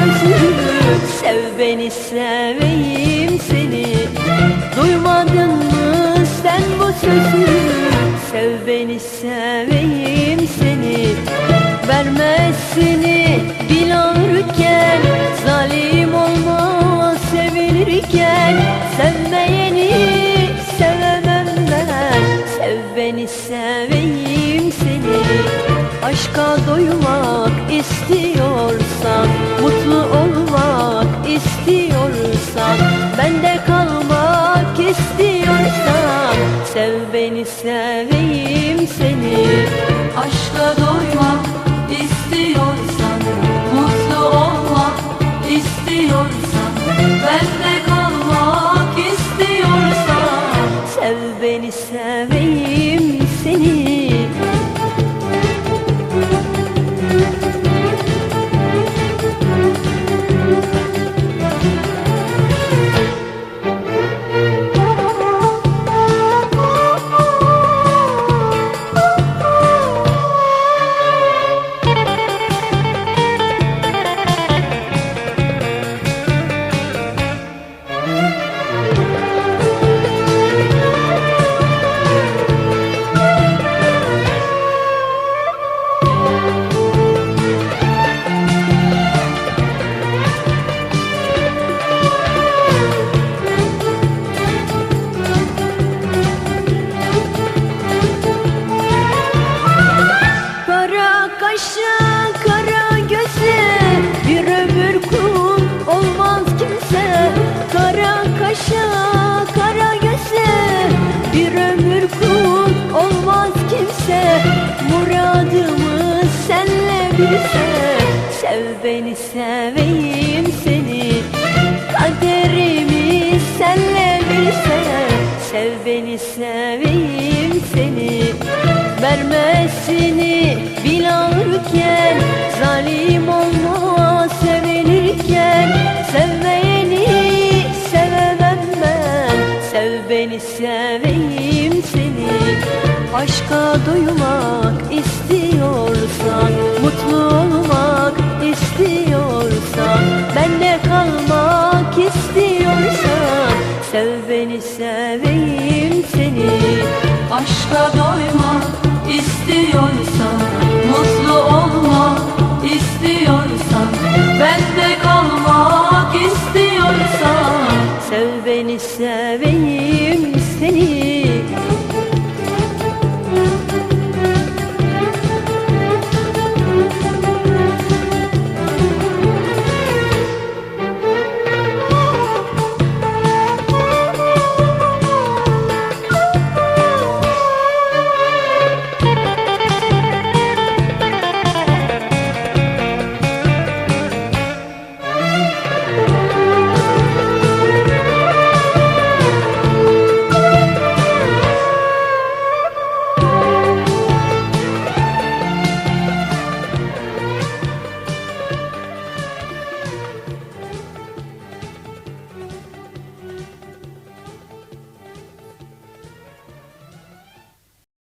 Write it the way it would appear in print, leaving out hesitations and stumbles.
sözü, sev beni seveyim seni. Duymadın mı sen bu sözü, sev beni seveyim seni. Vermezsini bilirken, zalim olma sevilirken, sevmeyeni sevemem ben. Sev beni seveyim seni. Aşka doymak istiyorsan, mutlu olmak istiyorsan, bende kalmak istiyorsan, sev beni seveyim seni. Aşka doymak istiyorsan, mutlu olmak istiyorsan, bende kalmak istiyorsan, sev beni seveyim seni. Kaşa kara göze, bir ömür kul olmaz kimse. Kara kaşa kara göze, bir ömür kul olmaz kimse. Muradımı senle bilse, sev beni seveyim seni. Kaderimi senle bilse, sev beni seveyim seni. Vermesini bilirken, zalim olma sevilirken, sevmeyeni sevemem ben. Sev beni seveyim seni. Aşka doymak istiyorsan, mutlu olmak istiyorsan, bende kalmak istiyorsan, sev beni seveyim seni. aşka doymak